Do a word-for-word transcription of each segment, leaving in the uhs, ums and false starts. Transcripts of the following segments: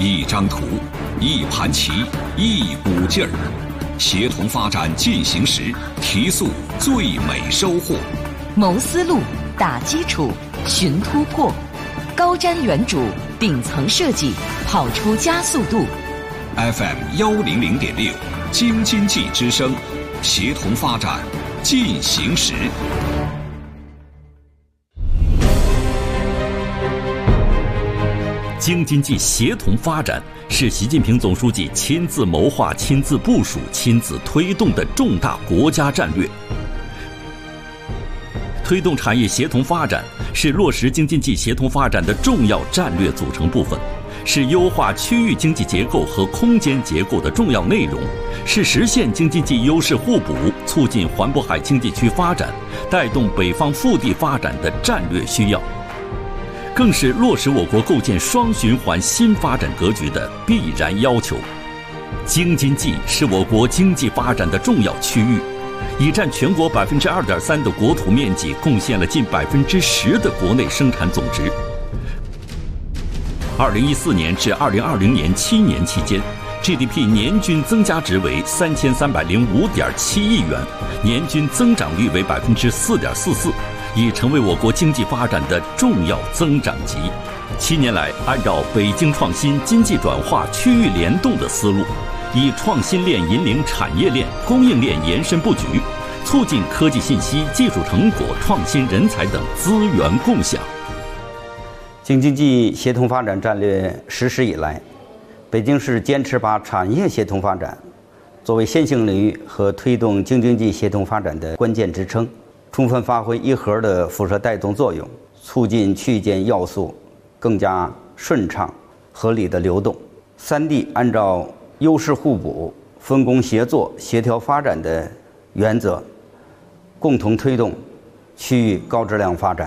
一张图，一盘棋，一股劲儿，协同发展进行时，提速最美收获。 谋思路，打基础，寻突破，高瞻远瞩，顶层设计，跑出加速度。 F M 幺零零点六，京津冀之声，协同发展进行时。 京津冀协同发展是习近平总书记亲自谋划、亲自部署、亲自推动的重大国家战略。推动产业协同发展是落实京津冀协同发展的重要战略组成部分，是优化区域经济结构和空间结构的重要内容，是实现京津冀优势互补、促进环渤海经济区发展、带动北方腹地发展的战略需要，更是落实我国构建双循环新发展格局的必然要求。京津冀是我国经济发展的重要区域，已占全国百分之二点三的国土面积，贡献了近百分之十的国内生产总值。二零一四年至二零二零年七年期间 ，G D P 年均增加值为三千三百零五点七亿元，年均增长率为百分之四点四四。已成为我国经济发展的重要增长极。七年来，按照北京创新、经济转化、区域联动的思路，以创新链引领产业链、供应链延伸布局，促进科技信息、技术成果、创新人才等资源共享。 京津冀协同发展战略实施以来，北京市坚持把产业协同发展作为先行领域和推动京津冀协同发展的关键支撑，充分发挥一核的辐射带动作用，促进区域间要素更加顺畅、合理的流动。三地按照优势互补、分工协作、协调发展的原则，共同推动区域高质量发展。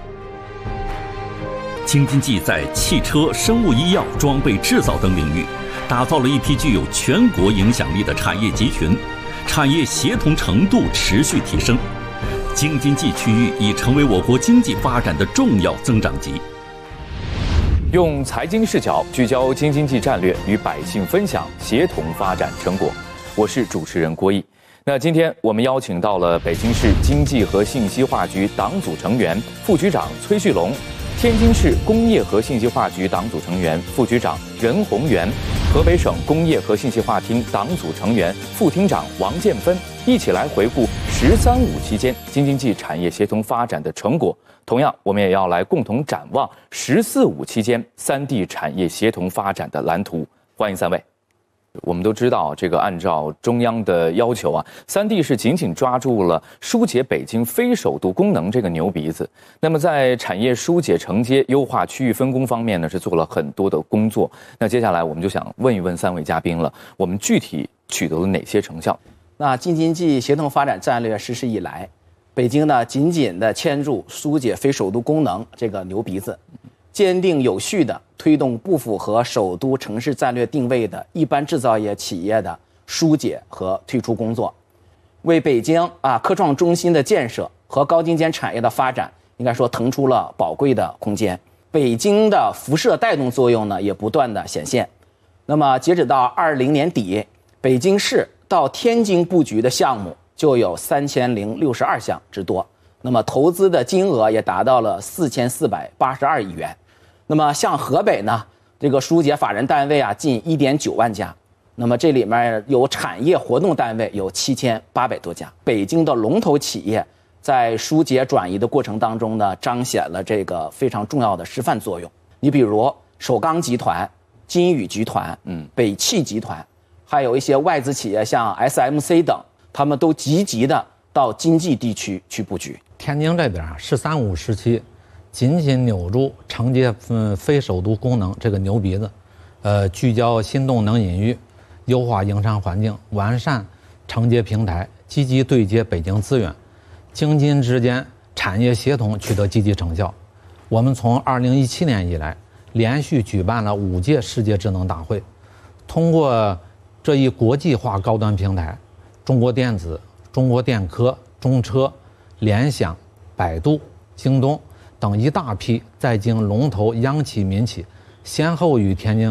京津冀在汽车、生物医药、装备制造等领域，打造了一批具有全国影响力的产业集群，产业协同程度持续提升。京津冀区域已成为我国经济发展的重要增长极。 用财经视角聚焦京津冀战略，与百姓分享协同发展成果。我是主持人郭毅。那今天我们邀请到了北京市经济和信息化局党组成员、副局长崔旭龙，天津市工业和信息化局党组成员、副局长任宏元，河北省工业和信息化厅党组成员、副厅长王建芬，一起来回顾“十三五”期间京津冀产业协同发展的成果。同样，我们也要来共同展望“十四五”期间三地产业协同发展的蓝图。欢迎三位。我们都知道，这个按照中央的要求啊，三地是紧紧抓住了疏解北京非首都功能这个牛鼻子。那么在产业疏解承接、优化区域分工方面呢，是做了很多的工作。那接下来我们就想问一问三位嘉宾了，我们具体取得了哪些成效？ 那京津冀协同发展战略实施以来，北京呢紧紧地牵住疏解非首都功能这个牛鼻子，坚定有序地推动不符合首都城市战略定位的一般制造业企业的疏解和退出工作，为北京啊科创中心的建设和高精尖产业的发展，应该说腾出了宝贵的空间。北京的辐射带动作用呢也不断的显现。那么截止到二零年底，北京市到天津布局的项目就有三千零六十二项之多，那么投资的金额也达到了四千四百八十二亿元。那么像河北呢，这个疏解法人单位啊近一点九万家，那么这里面有产业活动单位有七千八百多家。北京的龙头企业在疏解转移的过程当中呢，彰显了这个非常重要的示范作用。你比如首钢集团、金宇集团、嗯，北汽集团，还有一些外资企业像 S M C 等，他们都积极的到经济地区去布局。 天津这边啊，十三五时期紧紧扭住承接嗯非首都功能这个牛鼻子，呃，聚焦新动能引域，优化营商环境，完善承接平台，积极对接北京资源，京津之间产业协同取得积极成效。我们从二零一七年以来，连续举办了五届世界智能大会，通过这一国际化高端平台，中国电子、中国电科、中车、联想、百度、京东等一大批在京龙头央企民企，先后与天津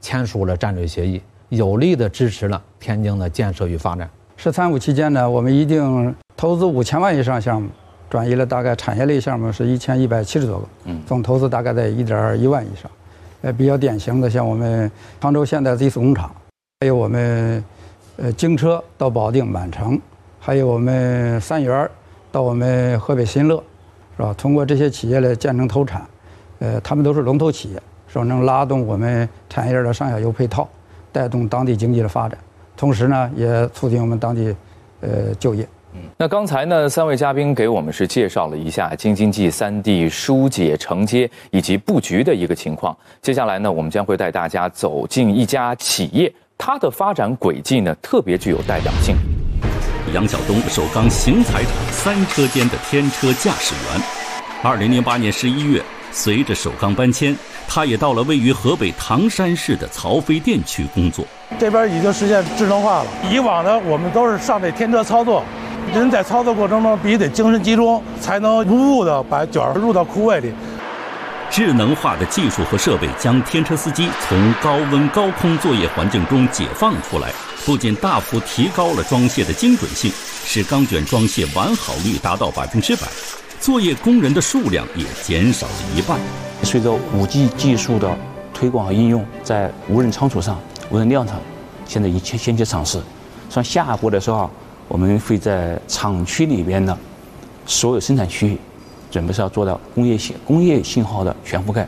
签署了战略协议，有力地支持了天津的建设与发展。 “十三五”期间呢，我们一定投资五千万以上项目，转移了大概产业类项目是一千一百七十多个，嗯，总投资大概在一点一万以上。呃，比较典型的像我们常州现代 Z 四工厂，还有我们呃京车到保定满城，还有我们三元到我们河北新乐，是吧？通过这些企业的建成投产，呃，他们都是龙头企业，是吧？能拉动我们产业链的上下游配套，带动当地经济的发展，同时呢，也促进我们当地呃就业。 那刚才呢，三位嘉宾给我们是介绍了一下京津冀三地疏解承接以及布局的一个情况。接下来呢，我们将会带大家走进一家企业，它的发展轨迹呢特别具有代表性。 杨晓东，首钢型材厂三车间的天车驾驶员。二零零八年十一月，随着首钢搬迁，他也到了位于河北唐山市的曹妃甸区工作。 这边已经实现智能化了，以往呢，我们都是上这天车操作。人在操作过程中必须得精神集中，才能无误的把卷入到库位里。 智能化的技术和设备将天车司机从高温高空作业环境中解放出来，不仅大幅提高了装卸的精准性，使钢卷装卸完好率达到百分之百，作业工人的数量也减少了一半。 随着 五 G 技术的推广和应用，在无人仓储上、无人量产，现在已经先期尝试。像下一步的时候，我们会在厂区里边的所有生产区域，准备是要做到工业信工业信号的全覆盖。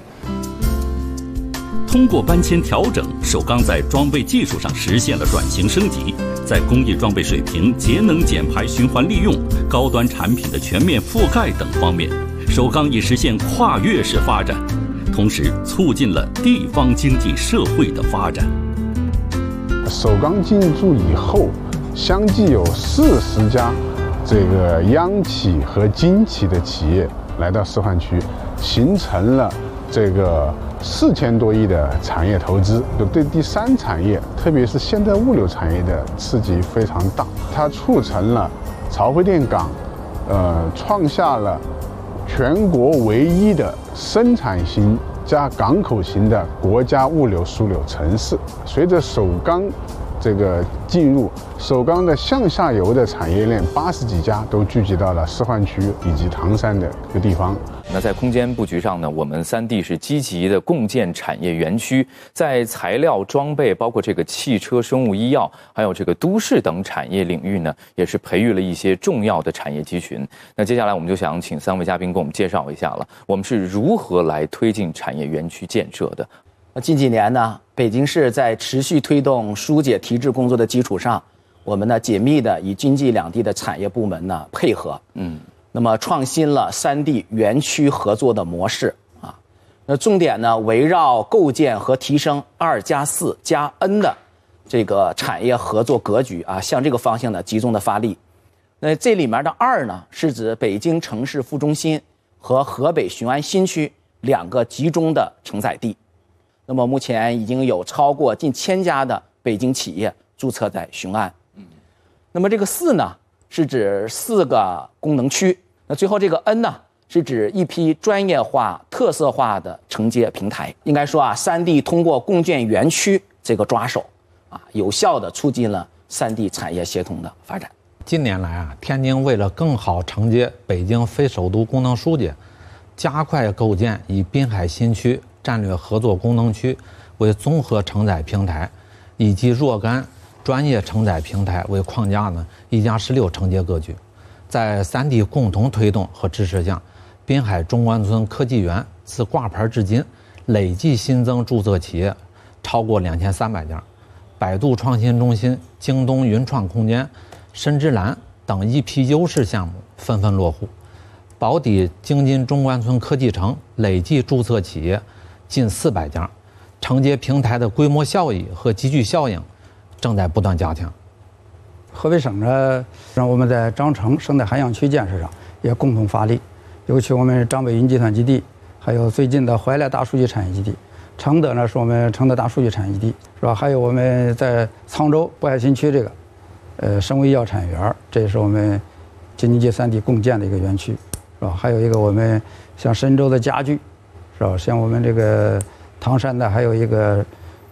通过搬迁调整，首钢在装备技术上实现了转型升级，在工艺装备水平、节能减排、循环利用、高端产品的全面覆盖等方面，首钢已实现跨越式发展，同时促进了地方经济社会的发展。 首钢进驻以后，相继有四十家这个央企和经企的企业来到示范区，形成了这个四千多亿的产业投资，对第三产业，特别是现代物流产业的刺激非常大。它促成了曹妃甸港，呃，创下了全国唯一的生产型加港口型的国家物流枢纽城市。随着首钢这个进入，首钢的向下游的产业链八十几家都聚集到了示范区以及唐山的一个地方。 那在空间布局上呢，我们三地是积极的共建产业园区，在材料、装备，包括这个汽车、生物医药，还有这个都市等产业领域呢，也是培育了一些重要的产业集群。那接下来我们就想请三位嘉宾给我们介绍一下了，我们是如何来推进产业园区建设的。 近几年呢，北京市在持续推动疏解提质工作的基础上，我们呢紧密的与京冀两地的产业部门呢配合，嗯，那么创新了三地园区合作的模式啊。那重点呢围绕构建和提升二加四加 N 的这个产业合作格局啊，向这个方向呢集中的发力。那这里面的二呢，是指北京城市副中心和河北雄安新区两个集中的承载地。那么目前已经有超过近千家的北京企业注册在雄安。嗯，那么这个四呢，是指四个功能区。那最后这个 N 呢，是指一批专业化、特色化的承接平台。应该说啊，三地通过共建园区这个抓手，啊，有效地促进了三地产业协同的发展。 近年来啊，天津为了更好承接北京非首都功能疏解，加快构建以滨海新区战略合作功能区为综合承载平台，以及若干专业承载平台为框架呢，一加十六承接格局。在三地共同推动和支持下，滨海中关村科技园自挂牌至今，累计新增注册企业超过两千三百家。百度创新中心、京东云创空间、深之蓝等一批优势项目纷纷落户。宝坻京津中关村科技城累计注册企业近四百家，承接平台的规模效益和集聚效应正在不断加强。 河北省呢，让我们在张城生态涵养区建设上也共同发力，尤其我们张北云计算基地，还有最近的怀来大数据产业基地，承德呢是我们承德大数据产业基地，是吧？还有我们在沧州渤海新区这个，呃，生物医药产业园，这也是我们京津冀三地共建的一个园区，是吧？还有一个我们像深州的家具，是吧？像我们这个唐山的还有一个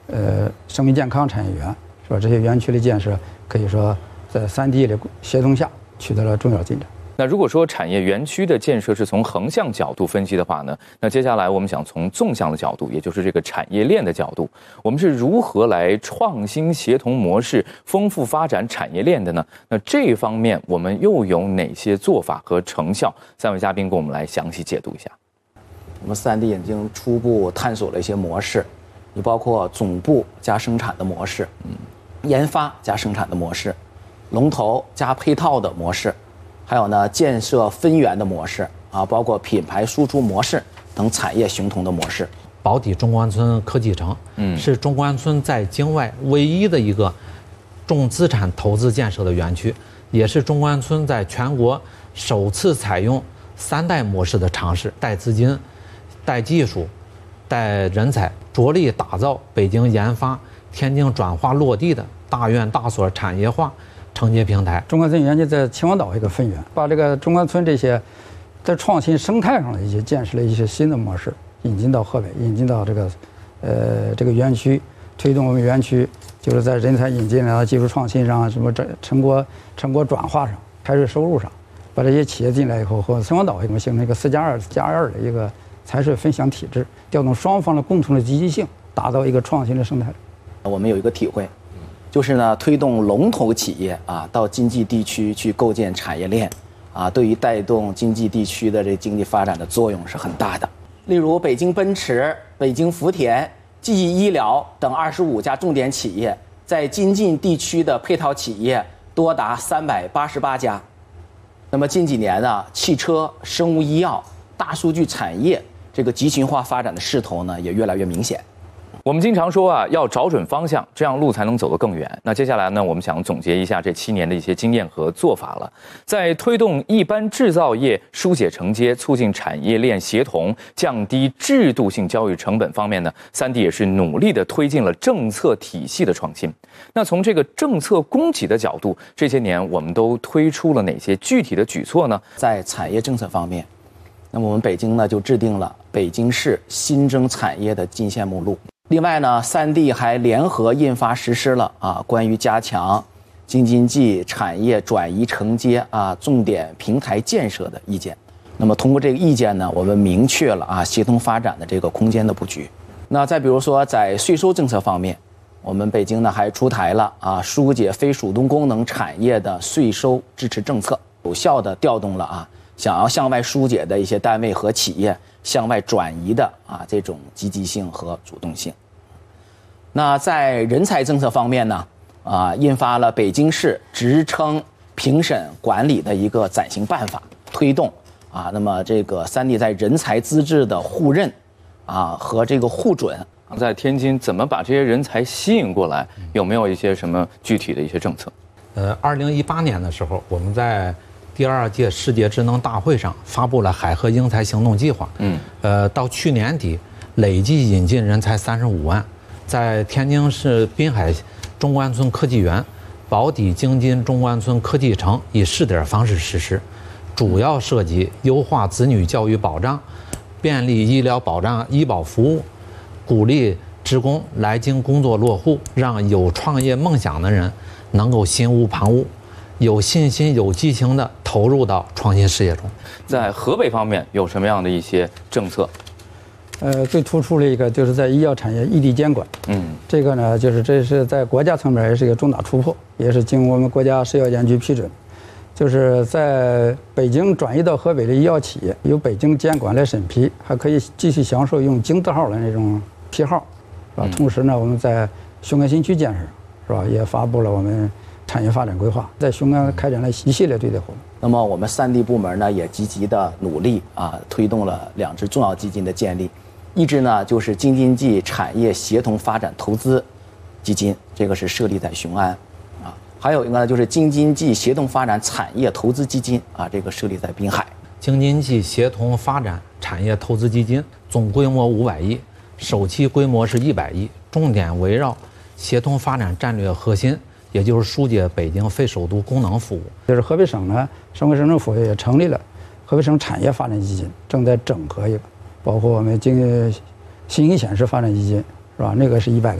呃生命健康产业园，是吧？这些园区的建设可以说在三地的协同下取得了重要进展。 那如果说产业园区的建设是从横向角度分析的话呢，那接下来我们想从纵向的角度，也就是这个产业链的角度，我们是如何来创新协同模式，丰富发展产业链的呢？那这方面我们又有哪些做法和成效？三位嘉宾跟我们来详细解读一下。 我们三地已经初步探索了一些模式，你包括总部加生产的模式，嗯，研发加生产的模式，龙头加配套的模式。还有呢，建设分园的模式啊，包括品牌输出模式等产业形同的模式。 宝坻中关村科技城，嗯，是中关村在境外唯一的一个重资产投资建设的园区，也是中关村在全国首次采用三代模式的尝试，带资金、带技术、带人才，着力打造北京研发、天津转化落地的大院大所产业化承接平台。 中关村园区在秦皇岛一个分园，把这个中关村这些在创新生态上的一些建设了一些新的模式引进到河北，引进到这个呃这个园区，推动我们园区就是在人才引进啊、技术创新上、什么这成果成果转化上、财税收入上，把这些企业进来以后，和秦皇岛我们形成一个四加二加二的一个财税分享体制，调动双方的共同的积极性，打造一个创新的生态。 我们有一个体会。就是呢，推动龙头企业啊到经济地区去构建产业链，啊，对于带动经济地区的这经济发展的作用是很大的。例如，北京奔驰、北京福田、记忆医疗等二十五家重点企业，在京津地区的配套企业多达三百八十八家。那么近几年呢，汽车、生物医药、大数据产业这个集群化发展的势头呢，也越来越明显。 我们经常说啊，要找准方向，这样路才能走得更远。那接下来呢，我们想总结一下这七年的一些经验和做法了。在推动一般制造业疏解承接、促进产业链协同、降低制度性交易成本方面呢，三地也是努力地推进了政策体系的创新。那从这个政策供给的角度，这些年我们都推出了哪些具体的举措呢？ 在产业政策方面，那么我们北京呢就制定了北京市新增产业的进线目录。另外呢，三地还联合印发实施了啊关于加强京津冀产业转移承接啊重点平台建设的意见。那么通过这个意见呢，我们明确了啊协同发展的这个空间的布局。那再比如说在税收政策方面，我们北京呢还出台了啊疏解非属动功能产业的税收支持政策，有效地调动了啊想要向外疏解的一些单位和企业向外转移的啊这种积极性和主动性。那在人才政策方面呢，啊印发了北京市职称评审管理的一个暂行办法，推动啊那么这个三地在人才资质的互认啊和这个互准。 在天津怎么把这些人才吸引过来？有没有一些什么具体的一些政策？ 呃，二零一八年的时候，我们在第二届世界智能大会上发布了海河英才行动计划。嗯，呃，到去年底，累计引进人才三十五万，在天津市滨海中关村科技园、宝坻京津中关村科技城以试点方式实施，主要涉及优化子女教育保障、便利医疗保障医保服务、鼓励职工来京工作落户，让有创业梦想的人能够心无旁骛，有信心、有激情地投入到创新事业中。 在河北方面有什么样的一些政策？ 呃，最突出的一个就是在医药产业异地监管。嗯，这个呢，就是这是在国家层面也是一个重大突破，也是经我们国家食药监局批准，就是在北京转移到河北的医药企业，由北京监管来审批，还可以继续享受用京字号的那种批号，是吧？同时呢，我们在雄安新区建设，是吧，也发布了我们产业发展规划，在雄安开展了一系列对接活动。 那么我们三地部门呢，也积极的努力啊，推动了两支重要基金的建立。一支呢就是京津冀产业协同发展投资基金，这个是设立在雄安，啊，还有一个呢就是京津冀协同发展产业投资基金，啊，这个设立在滨海。 京津冀协同发展产业投资基金总规模五百亿，首期规模是一百亿，重点围绕协同发展战略核心，也就是疏解北京非首都功能服务。 就是河北省呢，省委省政府也成立了河北省产业发展基金，正在整合一个。包括我们经信息显示发展基金，是吧？那个是一百个亿，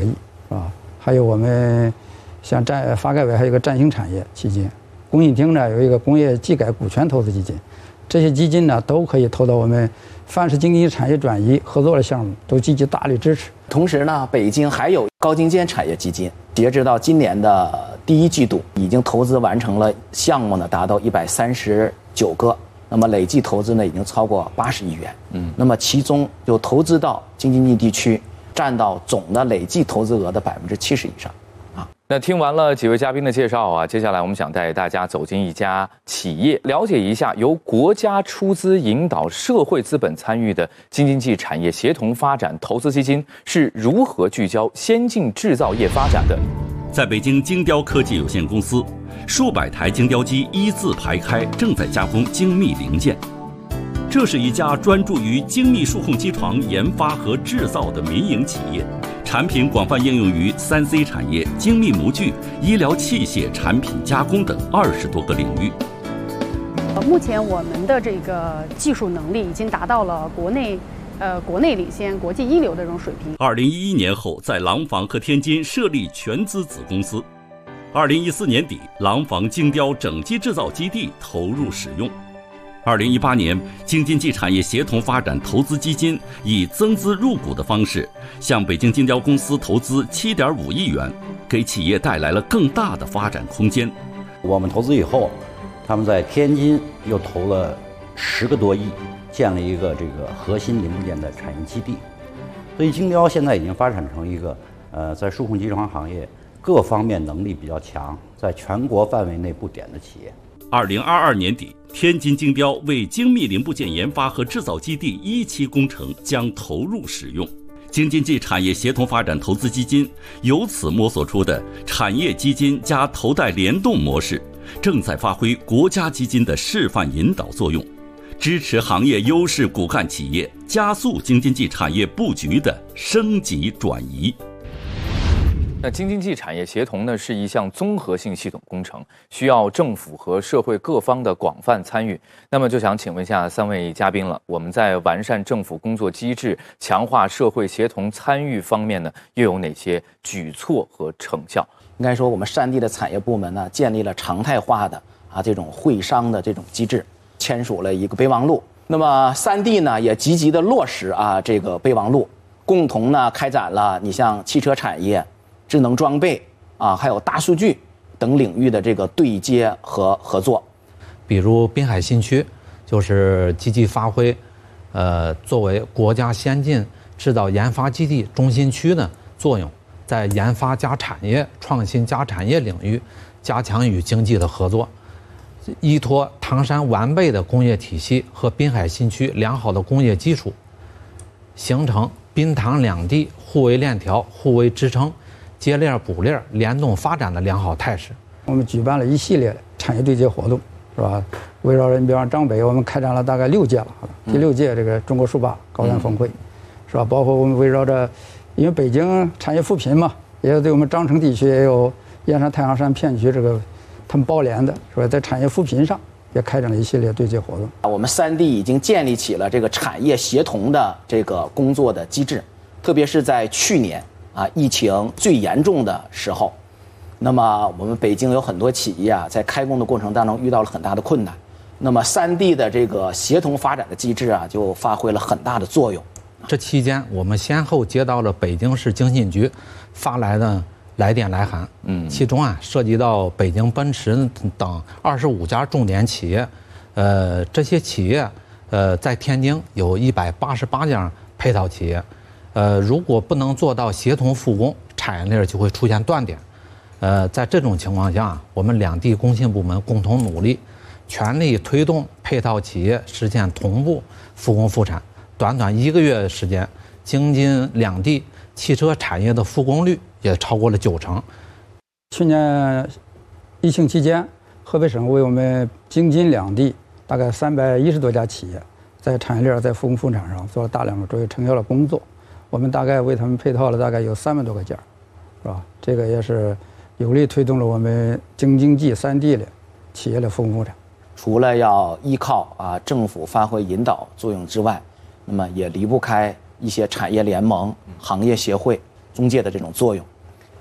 是吧？还有我们像战发改委还有一个战兴产业基金，工信厅呢有一个工业技改股权投资基金，这些基金呢都可以投到我们凡是经济产业转移合作的项目，都积极大力支持。 同时呢，北京还有高精尖产业基金，截止到今年的第一季度，已经投资完成了项目呢，达到一百三十九个，那么累计投资呢，已经超过八十亿元。嗯，那么其中就投资到京津冀地区，占到总的累计投资额的百分之七十以上。 那听完了几位嘉宾的介绍啊，接下来我们想带大家走进一家企业，了解一下由国家出资引导社会资本参与的京津冀产业协同发展投资基金是如何聚焦先进制造业发展的。 在北京精雕科技有限公司，数百台精雕机一字排开，正在加工精密零件。这是一家专注于精密数控机床研发和制造的民营企业，产品广泛应用于 三 C 产业、精密模具、医疗器械产品加工等二十多个领域。 目前我们的这个技术能力已经达到了国内呃国内领先、国际一流的这种水平。 二零一一年后，在廊坊和天津设立全资子公司。二零一四年底，廊坊精雕整机制造基地投入使用。二零一八年，京津冀产业协同发展投资基金以增资入股的方式，向北京精雕公司投资七点五亿元，给企业带来了更大的发展空间。 我们投资以后，他们在天津又投了十个多亿，建了一个这个核心零部件的产业基地。所以精雕现在已经发展成一个呃，在数控机床行业各方面能力比较强，在全国范围内布点的企业。 二零二二年底，天津精雕为精密零部件研发和制造基地一期工程将投入使用。京津冀产业协同发展投资基金由此摸索出的产业基金加头贷联动模式，正在发挥国家基金的示范引导作用，支持行业优势骨干企业加速京津冀产业布局的升级转移。 那京津冀产业协同呢，是一项综合性系统工程，需要政府和社会各方的广泛参与。那么就想请问一下三位嘉宾了，我们在完善政府工作机制、强化社会协同参与方面呢，又有哪些举措和成效？ 应该说，我们山地的产业部门呢，建立了常态化的啊这种会商的这种机制，签署了一个备忘录。那么三地呢，也积极的落实啊这个备忘录，共同呢开展了你像汽车产业、智能装备啊，还有大数据等领域的这个对接和合作。 比如滨海新区，就是积极发挥，呃，作为国家先进制造研发基地中心区的作用，在研发加产业、创新加产业领域加强与经济的合作，依托唐山完备的工业体系和滨海新区良好的工业基础，形成滨唐两地互为链条、互为支撑、接链补链联动发展的良好态势。 我们举办了一系列的产业对接活动，是吧？围绕着你比方张北，我们开展了大概六届了，第六届这个中国数八高端峰会，是吧？包括我们围绕着，因为北京产业扶贫嘛，也有对我们张城地区也有燕山太行山片区这个他们包联的，是吧？在产业扶贫上也开展了一系列对接活动。 我们三地已经建立起了这个产业协同的这个工作的机制，特别是在去年啊疫情最严重的时候，那么我们北京有很多企业啊，在开工的过程当中遇到了很大的困难，那么三地的这个协同发展的机制啊，就发挥了很大的作用。 这期间，我们先后接到了北京市经信局发来的来电来函，嗯，其中啊涉及到北京奔驰等二十五家重点企业，呃，这些企业，呃，在天津有一百八十八家配套企业，呃，如果不能做到协同复工，产业链就会出现断点。呃，在这种情况下，我们两地工信部门共同努力，全力推动配套企业实现同步复工复产。短短一个月时间，京津两地汽车产业的复工率也超过了九成。 去年疫情期间，河北省为我们京津两地大概三百一十多家企业，在产业链在复工复产上做了大量的卓越成效的工作。我们大概为他们配套了大概有三万多个件，是吧？这个也是有力推动了我们京津冀三地的企业的复工复产。 除了要依靠啊政府发挥引导作用之外，那么也离不开一些产业联盟、行业协会、中介的这种作用。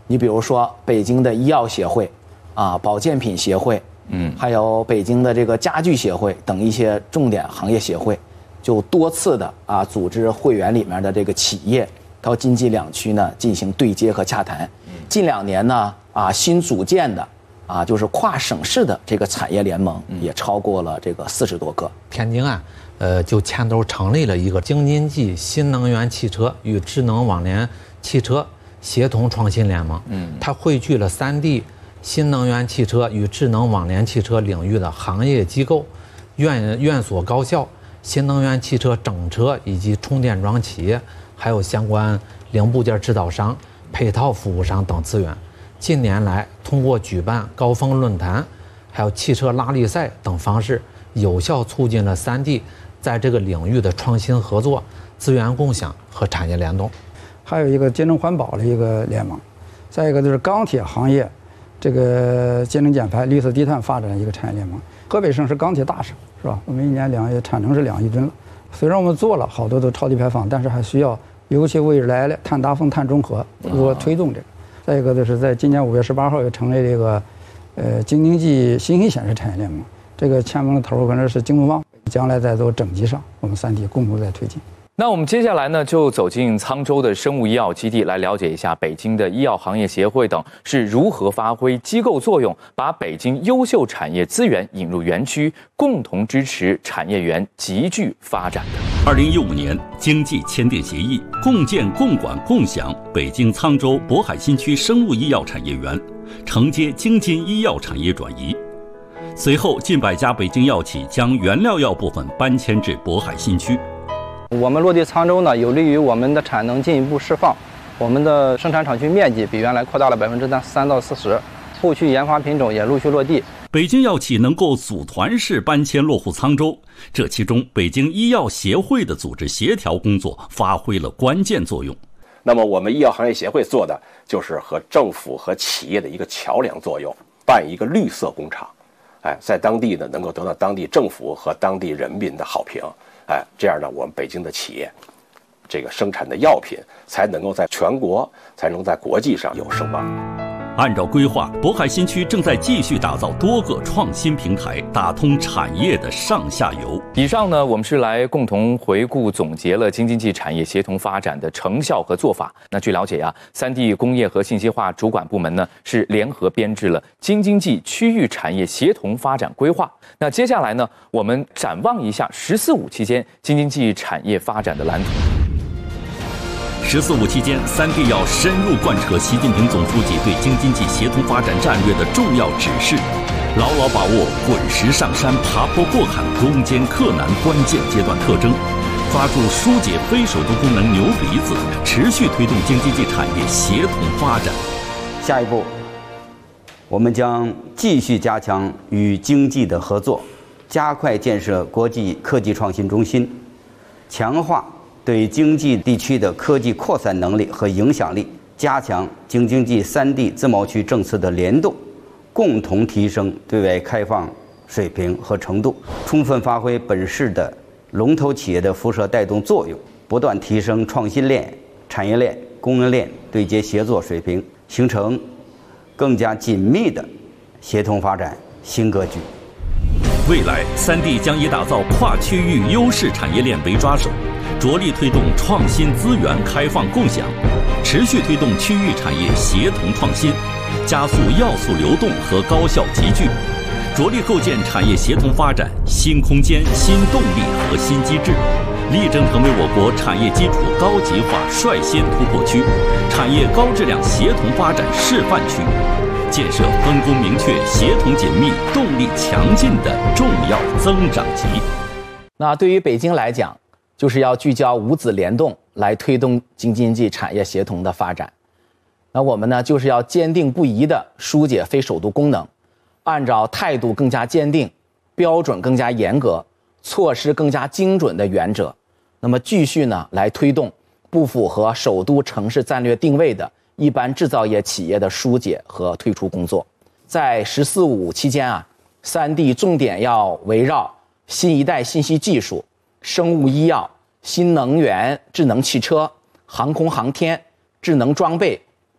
你比如说北京的医药协会，啊，保健品协会，嗯，还有北京的这个家具协会等一些重点行业协会，就多次的啊组织会员里面的这个企业到京津两区呢进行对接和洽谈。近两年呢啊新组建的啊就是跨省市的这个产业联盟也超过了这个四十多个。 天津啊，呃，就牵头成立了一个京津冀新能源汽车与智能网联汽车协同创新联盟。嗯，它汇聚了三地新能源汽车与智能网联汽车领域的行业机构、院院所高校、新能源汽车整车以及充电桩企业，还有相关零部件制造商、配套服务商等资源。近年来，通过举办高峰论坛，还有汽车拉力赛等方式，有效促进了三地在这个领域的创新合作、资源共享和产业联动。 还有一个节能环保的一个联盟，再一个就是钢铁行业这个节能减排、绿色低碳发展的一个产业联盟。河北省是钢铁大省，是吧？我们一年两亿产能是两亿吨了。虽然我们做了好多都超低排放，但是还需要尤其未来的碳达峰、碳中和如何推动这个。再一个就是在今年五月十八号又成立这个呃京津冀信息显示产业联盟，这个牵盟的头可能是京东方，将来在做整机上，我们三地共同在推进。 那我们接下来呢，就走进沧州的生物医药基地，来了解一下北京的医药行业协会等是如何发挥机构作用，把北京优秀产业资源引入园区，共同支持产业园集聚发展的。 二零一五年，经济签订协议，共建、共管、共享北京沧州渤海新区生物医药产业园，承接京津医药产业转移。随后，近百家北京药企将原料药部分搬迁至渤海新区。 我们落地沧州呢，有利于我们的产能进一步释放，我们的生产厂区面积比原来扩大了百分之三到四十，后续研发品种也陆续落地。 北京药企能够组团式搬迁落户沧州，这其中北京医药协会的组织协调工作发挥了关键作用。 那么我们医药行业协会做的就是和政府和企业的一个桥梁作用，办一个绿色工厂，哎，在当地呢能够得到当地政府和当地人民的好评。哎，这样呢，我们北京的企业，这个生产的药品才能够在全国，才能在国际上有声望。 按照规划，渤海新区正在继续打造多个创新平台，打通产业的上下游。 以上呢，我们是来共同回顾总结了京津冀产业协同发展的成效和做法。那据了解呀、啊，三地工业和信息化主管部门呢是联合编制了京津冀区域产业协同发展规划。那接下来呢，我们展望一下“十四五”期间京津冀产业发展的蓝图。 十四五期间，三地要深入贯彻习近平总书记对京津冀协同发展战略的重要指示，牢牢把握滚石上山、爬坡过坎、攻坚克难关键阶段特征，抓住疏解非首都功能牛鼻子，持续推动京津冀产业协同发展。 下一步，我们将继续加强与经济的合作，加快建设国际科技创新中心，强化对经济地区的科技扩散能力和影响力，加强京津冀三地自贸区政策的联动，共同提升对外开放水平和程度，充分发挥本市的龙头企业的辐射带动作用，不断提升创新链、产业链、供应链对接协作水平，形成更加紧密的协同发展新格局。 未来，三地将以打造跨区域优势产业链为抓手，着力推动创新资源开放共享，持续推动区域产业协同创新，加速要素流动和高效集聚，着力构建产业协同发展新空间、新动力和新机制，力争成为我国产业基础高级化率先突破区，产业高质量协同发展示范区，建设分工明确、协同紧密、动力强劲的重要增长极。 那对于北京来讲，就是要聚焦五子联动，来推动京津冀产业协同的发展。那我们呢，就是要坚定不移地疏解非首都功能，按照态度更加坚定、标准更加严格、措施更加精准的原则，那么继续呢来推动不符合首都城市战略定位的一般制造业企业的疏解和退出工作。在“十四五”期间啊，三地重点要围绕新一代信息技术、生物医药、新能源、智能汽车、航空航天、智能装备以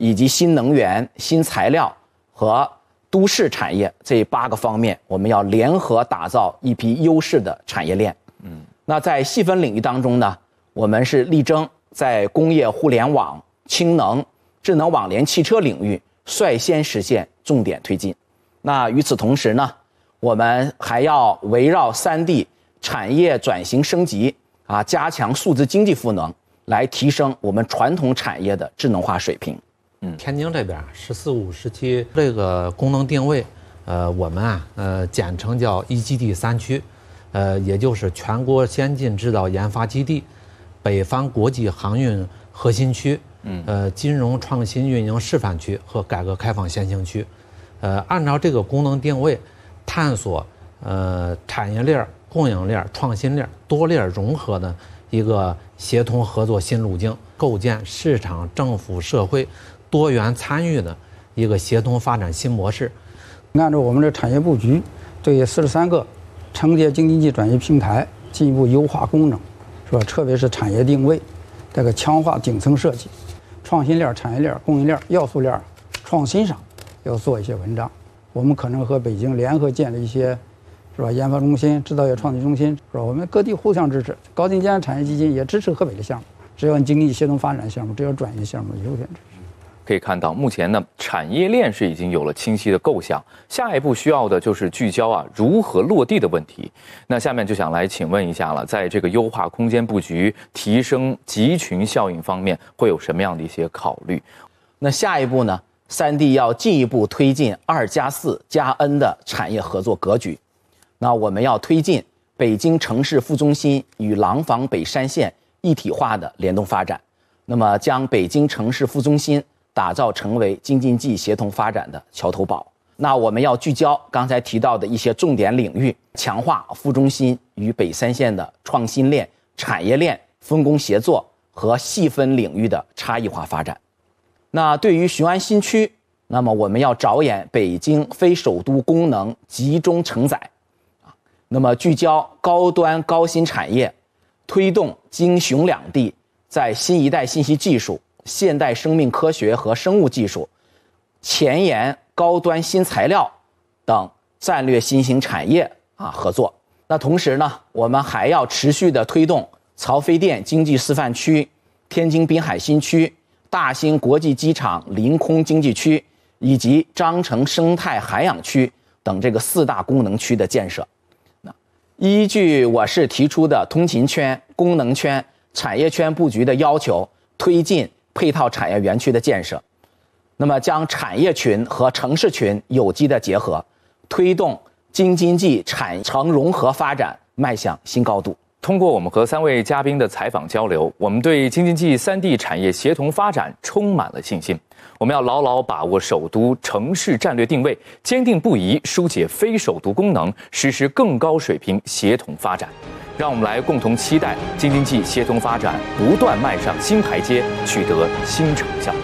以及新能源、新材料和都市产业这八个方面，我们要联合打造一批优势的产业链。嗯，那在细分领域当中呢，我们是力争在工业互联网、氢能、智能网联汽车领域率先实现重点推进。那与此同时呢，我们还要围绕三 D 产业转型升级啊，加强数字经济赋能，来提升我们传统产业的智能化水平。 嗯，天津这边“十四五”时期这个功能定位，呃，我们啊，呃，简称叫一基地三区，呃，也就是全国先进制造研发基地、北方国际航运核心区、嗯，呃，金融创新运营示范区和改革开放先行区。呃，按照这个功能定位，探索呃产业链、供应链、创新链多链融合的一个协同合作新路径，构建市场、政府、社会多元参与的一个协同发展新模式。 按照我们的产业布局，对四十三个承接京津冀转移平台进一步优化功能，是吧？特别是产业定位，这个强化顶层设计，创新链、产业链、供应链、要素链创新上要做一些文章。我们可能和北京联合建立一些，是吧？研发中心、制造业创新中心，是吧？我们各地互相支持，高精尖产业基金也支持河北的项目，只要经济协同发展项目，只要转移项目优先支持。 可以看到，目前呢，产业链是已经有了清晰的构想，下一步需要的就是聚焦啊如何落地的问题。那下面就想来请问一下了，在这个优化空间布局、提升集群效应方面，会有什么样的一些考虑？ 那下一步呢，三 D 要进一步推进二加四加 N 的产业合作格局。那我们要推进北京城市副中心与廊坊北山县一体化的联动发展，那么将北京城市副中心打造成为京津冀协同发展的桥头堡。那我们要聚焦刚才提到的一些重点领域，强化副中心与北三县的创新链、产业链分工协作和细分领域的差异化发展。那对于雄安新区，那么我们要着眼北京非首都功能集中承载，那么聚焦高端高新产业，推动京雄两地在新一代信息技术、现代生命科学和生物技术、前沿高端新材料等战略新兴产业啊合作。那同时呢，我们还要持续的推动曹妃甸经济示范区、天津滨海新区、大兴国际机场临空经济区以及章程生态涵养区等这个四大功能区的建设。依据我市提出的通勤圈、功能圈、产业圈布局的要求，推进配套产业园区的建设，那么将产业群和城市群有机的结合，推动京津冀产城融合发展迈向新高度。 通过我们和三位嘉宾的采访交流，我们对京津冀三地产业协同发展充满了信心。我们要牢牢把握首都城市战略定位，坚定不移疏解非首都功能，实施更高水平协同发展。让我们来共同期待京津冀协同发展不断迈上新台阶，取得新成效。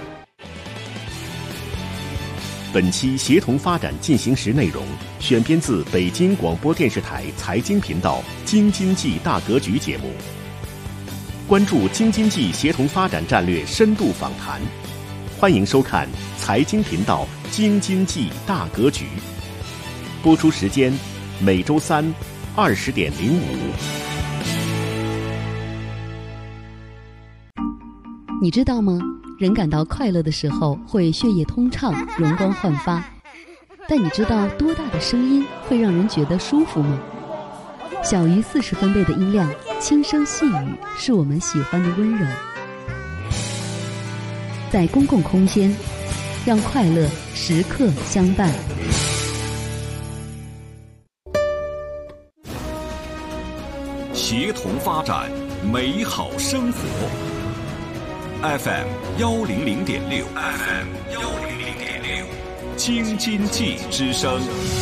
本期协同发展进行时内容选编自北京广播电视台财经频道《京津冀大格局》节目。关注京津冀协同发展战略深度访谈，欢迎收看财经频道《京津冀大格局》。播出时间每周三二十点零五。 你知道吗？人感到快乐的时候会血液通畅，容光焕发。但你知道多大的声音会让人觉得舒服吗？小于四十分贝的音量，轻声细语，是我们喜欢的温柔。在公共空间，让快乐时刻相伴。 协同发展，美好生活。F M 幺零零点六 ，F M 幺零零点六，京津冀之声。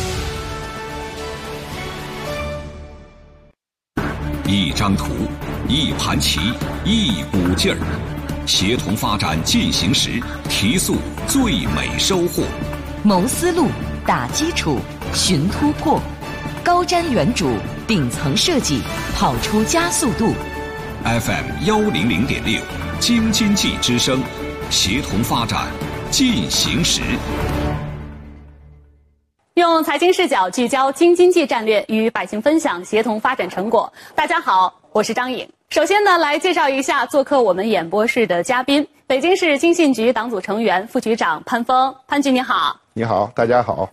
一张图，一盘棋，一股劲儿，协同发展进行时，提速最美收获。 谋思路，打基础，寻突破，高瞻远瞩，顶层设计，跑出加速度。 F M 幺零零点六。京津冀之声， 协同发展进行时。 用财经视角聚焦京津冀战略，与百姓分享协同发展成果。大家好，我是张颖。首先呢，来介绍一下做客我们演播室的嘉宾，北京市经信局党组成员、副局长潘峰。潘局你好。 你好，大家好。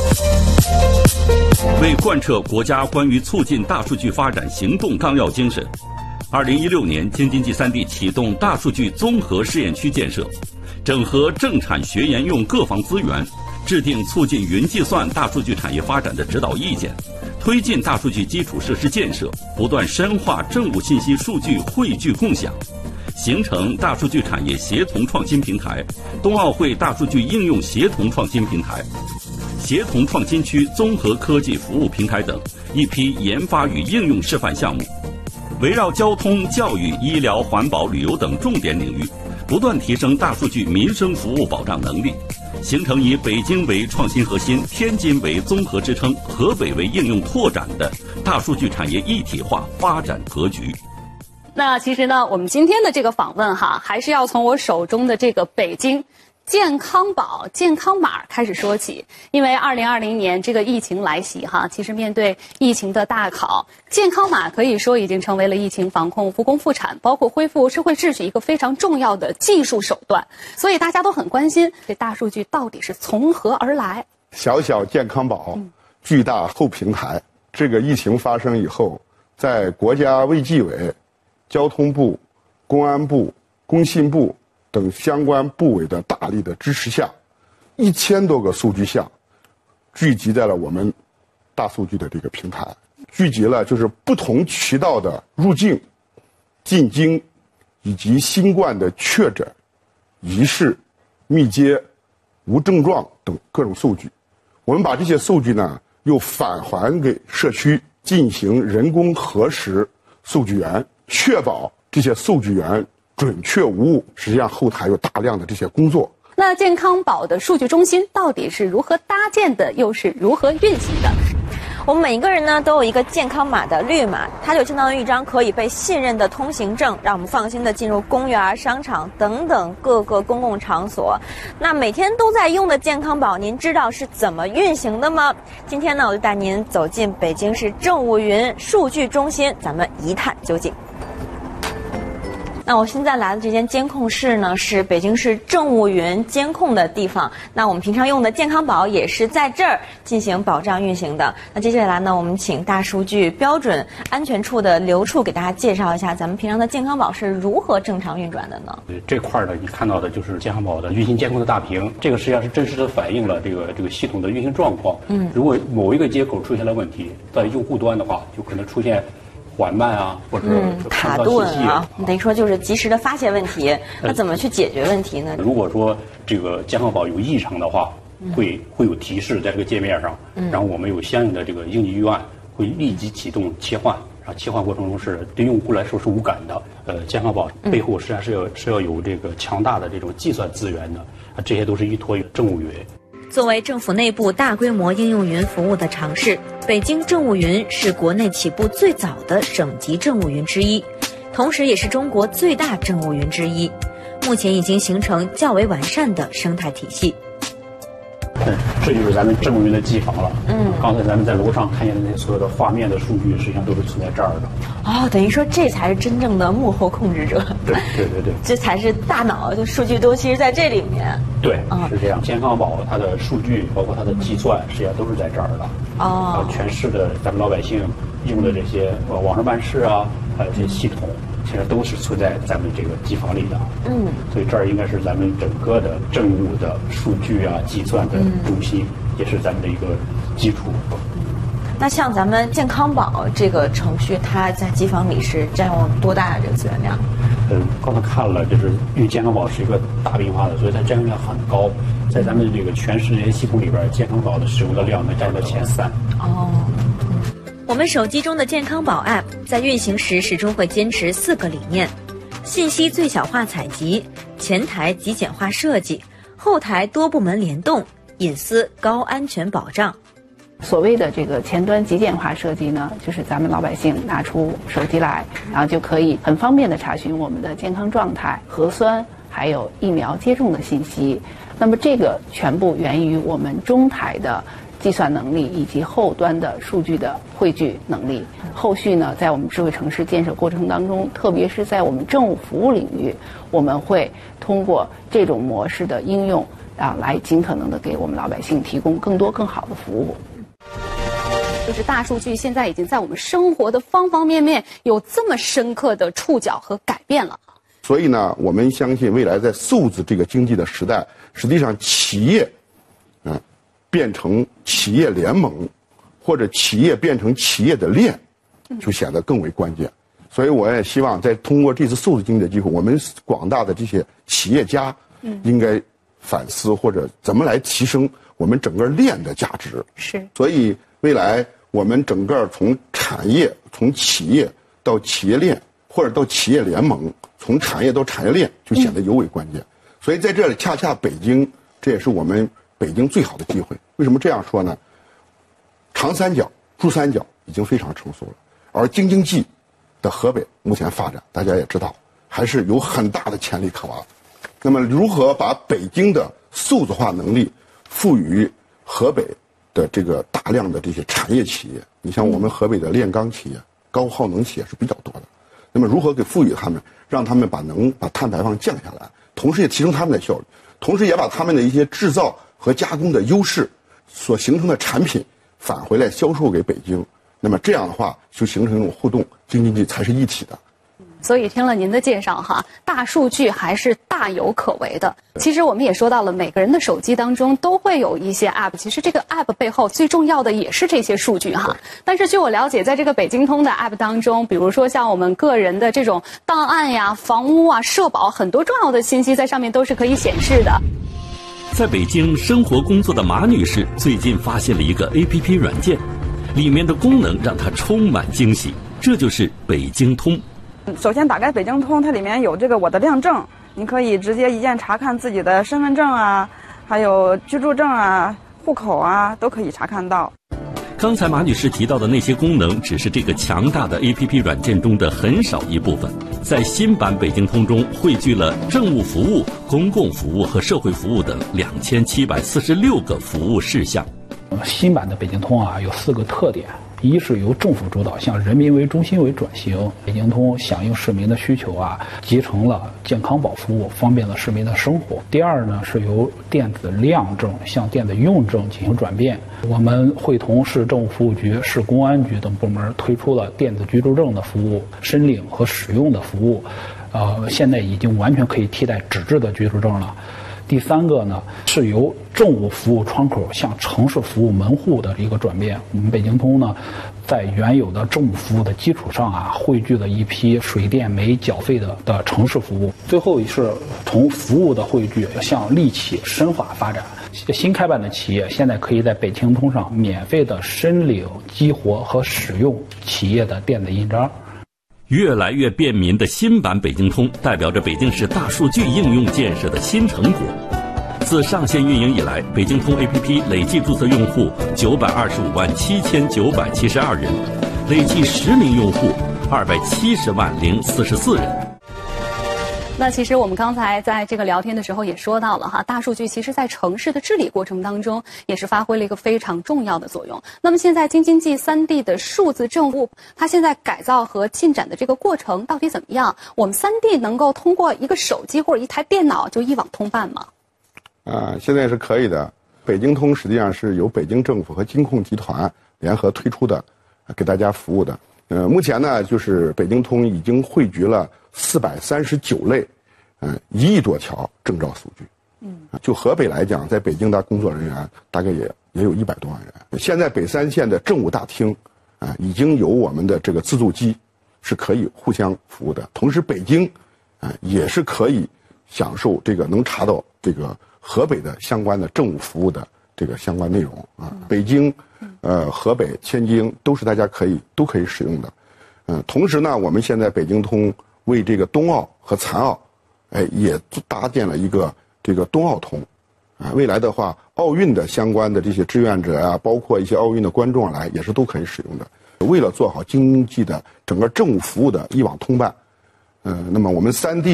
为贯彻国家关于促进大数据发展行动纲要精神，二零一六年京津冀三地启动大数据综合试验区建设，整合政产学研用各方资源，制定促进云计算大数据产业发展的指导意见，推进大数据基础设施建设，不断深化政务信息数据汇聚共享，形成大数据产业协同创新平台、冬奥会大数据应用协同创新平台、协同创新区综合科技服务平台等一批研发与应用示范项目，围绕交通、教育、医疗、环保、旅游等重点领域，不断提升大数据民生服务保障能力，形成以北京为创新核心、天津为综合支撑、河北为应用拓展的大数据产业一体化发展格局。 那其实呢，我们今天的这个访问哈，还是要从我手中的这个北京健康宝健康码开始说起。因为二零二零年这个疫情来袭哈，其实面对疫情的大考，健康码可以说已经成为了疫情防控复工复产，包括恢复社会秩序一个非常重要的技术手段。所以大家都很关心，这大数据到底是从何而来？ 小小健康宝，嗯、巨大后平台。这个疫情发生以后，在国家卫计委、交通部、公安部、工信部等相关部委的大力的支持下，一千多个数据项聚集在了我们大数据的这个平台，聚集了就是不同渠道的入境、进京以及新冠的确诊、疑似、密接、无症状等各种数据。我们把这些数据呢又返还给社区进行人工核实数据源，确保这些数据源准确无误。实际上后台有大量的这些工作。 那健康宝的数据中心到底是如何搭建的，又是如何运行的？ 我们每一个人呢都有一个健康码的绿码，它就相当于一张可以被信任的通行证，让我们放心的进入公园、商场等等各个公共场所。那每天都在用的健康宝，您知道是怎么运行的吗？今天呢，我就带您走进北京市政务云数据中心，咱们一探究竟。那我现在来的这间监控室呢，是北京市政务云监控的地方。那我们平常用的健康宝也是在这儿进行保障运行的。那接下来呢，我们请大数据标准安全处的刘处给大家介绍一下，咱们平常的健康宝是如何正常运转的呢？ 这块呢，你看到的就是健康宝的运行监控的大屏，这个实际上是真实的反映了这个这个系统的运行状况。嗯，如果某一个接口出现了问题，在用户端的话，就可能出现缓慢啊，或者嗯卡顿啊，等于说就是及时的发现问题。那怎么去解决问题呢？ 如果说这个健康宝有异常的话，会会有提示在这个界面上，嗯、然后我们有相应的这个应急预案，会立即启动切换。然后切换过程中是对用户来说是无感的。呃，健康宝背后实际上是要是要有这个强大的这种计算资源的，啊，这些都是依托于政务云。 作为政府内部大规模应用云服务的尝试，北京政务云是国内起步最早的省级政务云之一，同时也是中国最大政务云之一。目前已经形成较为完善的生态体系。 嗯，这就是咱们政务云的机房了。嗯，刚才咱们在楼上看见的那些所有的画面的数据，实际上都是存在这儿的。 哦，等于说这才是真正的幕后控制者。 对对对对， 这才是大脑，就数据都其实在这里面。 对，嗯、是这样。健康宝它的数据，包括它的计算，实际上都是在这儿的。哦，呃，全市的咱们老百姓用的这些呃网上办事啊，还有这些系统，其实都是存在咱们这个机房里的。嗯，所以这儿应该是咱们整个的政务的数据啊、计算的中心，嗯、也是咱们的一个基础。 那像咱们健康宝这个程序，它在机房里是占用多大的这个资源量？ 嗯，刚才看了，就是因为健康宝是一个大病化的，所以它占用量很高。在咱们这个全市这些系统里边，健康宝的使用的量能占到前三。 哦。我们手机中的健康宝 App 在运行时始终会坚持四个理念：信息最小化采集、前台极简化设计、后台多部门联动、隐私高安全保障。 所谓的这个前端极简化设计呢，就是咱们老百姓拿出手机来，然后就可以很方便的查询我们的健康状态、核酸， 还有疫苗接种的信息。那么这个全部源于我们中台的计算能力以及后端的数据的汇聚能力。后续呢，在我们智慧城市建设过程当中，特别是在我们政务服务领域，我们会通过这种模式的应用啊，来尽可能的给我们老百姓提供更多更好的服务。 就是大数据现在已经在我们生活的方方面面有这么深刻的触角和改变了。 所以呢，我们相信未来在数字这个经济的时代，实际上企业，嗯、呃，变成企业联盟，或者企业变成企业的链，就显得更为关键。所以我也希望在通过这次数字经济的机会，我们广大的这些企业家，嗯，应该反思或者怎么来提升我们整个链的价值。 是。 所以未来我们整个从产业、从企业到企业链，或者到企业联盟，从产业到产业链，就显得尤为关键。嗯、所以在这里，恰恰北京，这也是我们北京最好的机会。为什么这样说呢？长三角、珠三角已经非常成熟了，而京津冀的河北目前发展，大家也知道，还是有很大的潜力可挖。那么，如何把北京的数字化能力赋予河北的这个大量的这些产业企业？你像我们河北的炼钢企业、高耗能企业是比较多的。那么，如何给赋予他们，让他们把能把碳排放降下来，同时也提升他们的效率，同时也把他们的一些制造和加工的优势所形成的产品返回来销售给北京？那么这样的话，就形成一种互动，京津冀才是一体的。 所以听了您的介绍哈，大数据还是大有可为的。其实我们也说到了，每个人的手机当中都会有一些 app， 其实这个 app 背后最重要的也是这些数据哈。但是据我了解，在这个北京通的 app 当中，比如说像我们个人的这种档案呀、房屋啊、社保，很多重要的信息在上面都是可以显示的。 在北京生活工作的马女士最近发现了一个 A P P 软件，里面的功能让她充满惊喜，这就是北京通。 首先打开北京通，它里面有这个我的亮证，你可以直接一键查看自己的身份证啊，还有居住证啊、户口啊，都可以查看到。 刚才马女士提到的那些功能，只是这个强大的 A P P 软件中的很少一部分。在新版北京通中，汇聚了政务服务、公共服务和社会服务等两千七百四十六个服务事项。 新版的北京通啊，有四个特点。一是由政府主导，向人民为中心为转型。北京通响应市民的需求啊，集成了健康宝服务，方便了市民的生活。第二呢，是由电子亮证向电子用证进行转变。我们会同市政务服务局、市公安局等部门推出了电子居住证的服务、申领和使用的服务，呃，现在已经完全可以替代纸质的居住证了。第三个呢，是由政务服务窗口向城市服务门户的一个转变。我们北京通呢，在原有的政务服务的基础上啊，汇聚了一批水电煤缴费的的城市服务。最后是从服务的汇聚向利企深化发展。新开办的企业现在可以在北京通上免费的申领、激活和使用企业的电子印章。 越来越便民的新版北京通，代表着北京市大数据应用建设的新成果。自上线运营以来，北京通 A P P 累计注册用户九百二十五万七千九百七十二人，累计实名用户二百七十万零四十四人。 那其实我们刚才在这个聊天的时候也说到了哈，大数据其实在城市的治理过程当中也是发挥了一个非常重要的作用。那么现在京津冀三地的数字政务，它现在改造和进展的这个过程到底怎么样？我们三地能够通过一个手机或者一台电脑就一网通办吗？ 啊，现在是可以的。北京通实际上是由北京政府和金控集团联合推出的，给大家服务的。呃，目前呢，就是北京通已经汇聚了四百三十九类，嗯，一亿多条证照数据。嗯，就河北来讲，在北京的工作人员大概也也有一百多万人。现在北三县的政务大厅，啊，已经有我们的这个自助机，是可以互相服务的。同时，北京，啊，也是可以享受这个能查到这个河北的相关的政务服务的这个相关内容啊。北京。呃，河北、天津都是大家可以都可以使用的，嗯、呃，同时呢，我们现在北京通为这个冬奥和残奥，哎，也搭建了一个这个冬奥通，啊，未来的话，奥运的相关的这些志愿者啊，包括一些奥运的观众来，也是都可以使用的。为了做好京津冀的整个政务服务的一网通办，嗯、呃，那么我们三地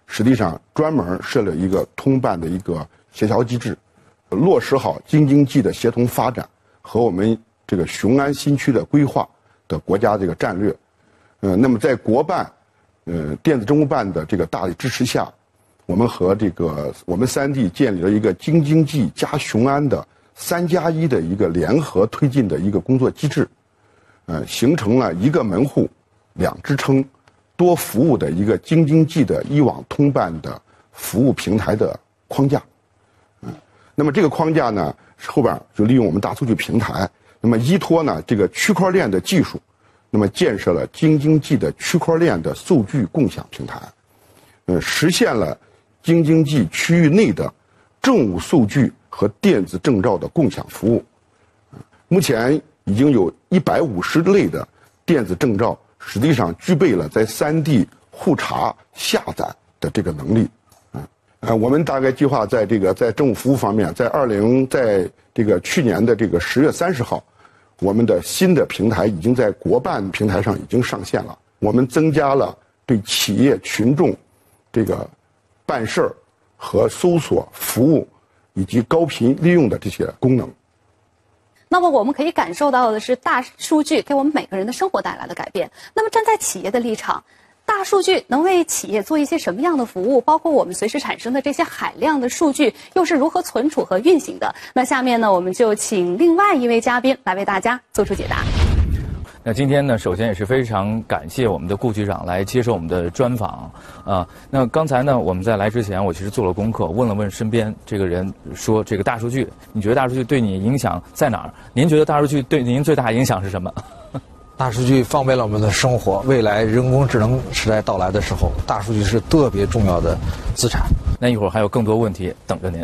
实际上专门设了一个通办的一个协调机制，落实好京津冀的协同发展和我们这个雄安新区的规划的国家这个战略。呃，那么在国办、呃电子政务办的这个大力支持下，我们和这个我们三地建立了一个京津冀加雄安的三加一的一个联合推进的一个工作机制，呃，形成了一个门户、两支撑、多服务的一个京津冀的一网通办的服务平台的框架。嗯，那么这个框架呢，后边就利用我们大数据平台，那么依托呢这个区块链的技术，那么建设了京津冀的区块链的数据共享平台，呃，实现了京津冀区域内的政务数据和电子证照的共享服务。目前已经有一百五十类的电子证照，实际上具备了在三地互查下载的这个能力。呃，我们大概计划在这个在政务服务方面，在二零在这个去年的这个十月三十号，我们的新的平台已经在国办平台上已经上线了。我们增加了对企业群众这个办事儿和搜索服务以及高频利用的这些功能。 那么我们可以感受到的是大数据给我们每个人的生活带来的改变。那么站在企业的立场，大数据能为企业做一些什么样的服务？包括我们随时产生的这些海量的数据又是如何存储和运行的？那下面呢，我们就请另外一位嘉宾来为大家做出解答。 那今天呢，首先也是非常感谢我们的顾局长来接受我们的专访啊。那刚才呢，我们在来之前，我其实做了功课，问了问身边这个人，说这个大数据，你觉得大数据对你影响在哪儿？您觉得大数据对您最大影响是什么？ 大数据方便了我们的生活，未来人工智能时代到来的时候，大数据是特别重要的资产。 那一会儿还有更多问题等着您。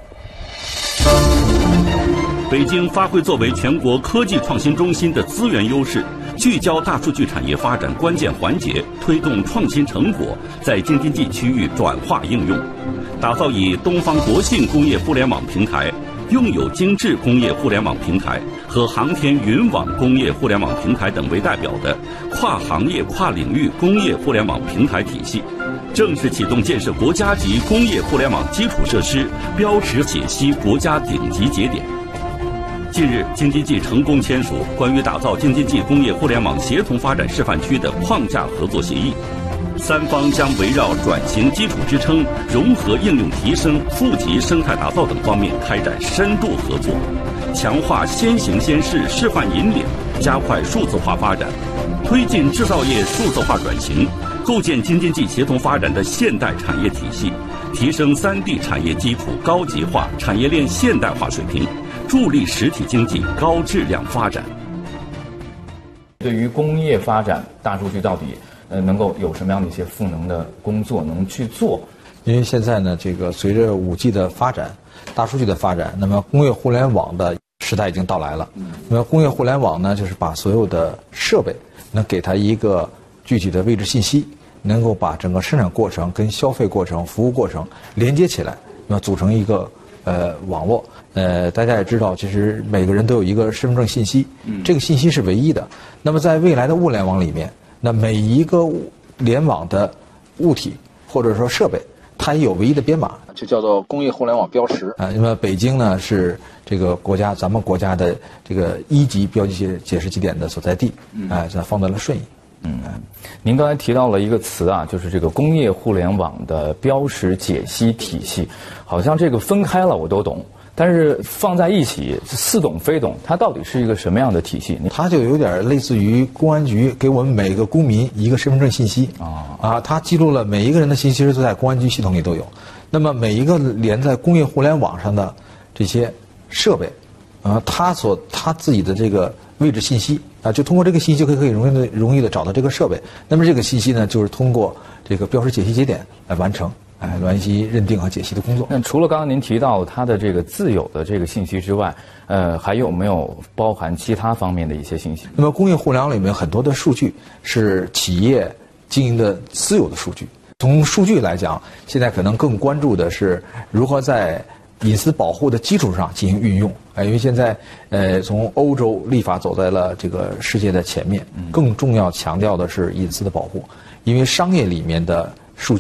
北京发挥作为全国科技创新中心的资源优势，聚焦大数据产业发展关键环节，推动创新成果在京津冀区域转化应用，打造以东方国信工业互联网平台、用友精致工业互联网平台和航天云网工业互联网平台等为代表的跨行业跨领域工业互联网平台体系，正式启动建设国家级工业互联网基础设施标识解析国家顶级节点。近日，京津冀成功签署关于打造京津冀工业互联网协同发展示范区的框架合作协议，三方将围绕转型基础支撑、融合应用提升、富集生态打造等方面开展深度合作，强化先行先试示范引领，加快数字化发展，推进制造业数字化转型，构建京津冀协同发展的现代产业体系，提升三地产业基础高级化、产业链现代化水平，助力实体经济高质量发展。 对于工业发展，大数据到底呃能够有什么样的一些赋能的工作能去做？ 因为现在呢，这个随着五 G 的发展，大数据的发展，那么工业互联网的时代已经到来了。嗯、那么工业互联网呢，就是把所有的设备能给它一个具体的位置信息，能够把整个生产过程跟消费过程、服务过程连接起来，那么组成一个呃网络。呃，大家也知道，其实每个人都有一个身份证信息，嗯、这个信息是唯一的。那么在未来的物联网里面，那每一个联网的物体或者说设备，它也有唯一的编码，就叫做工业互联网标识啊。那么北京呢是这个国家咱们国家的这个一级标记解解释基点的所在地，啊，这放在了顺义。 嗯，您刚才提到了一个词啊，就是这个工业互联网的标识解析体系，好像这个分开了我都懂。但是放在一起似懂非懂，它到底是一个什么样的体系？ 它就有点类似于公安局给我们每个公民一个身份证信息啊啊，它记录了每一个人的信息，都在公安局系统里都有。那么每一个连在工业互联网上的这些设备，啊，它所它自己的这个位置信息啊，就通过这个信息就可以可以容易的容易的找到这个设备。那么这个信息呢，就是通过这个标识解析节点来完成。哎，联系认定和解析的工作。 那除了刚刚您提到它的这个自有的这个信息之外，呃，还有没有包含其他方面的一些信息？ 那么工业互联网里面很多的数据是企业经营的私有的数据。从数据来讲，现在可能更关注的是如何在隐私保护的基础上进行运用。哎，因为现在呃，从欧洲立法走在了这个世界的前面，更重要强调的是隐私的保护，因为商业里面的数据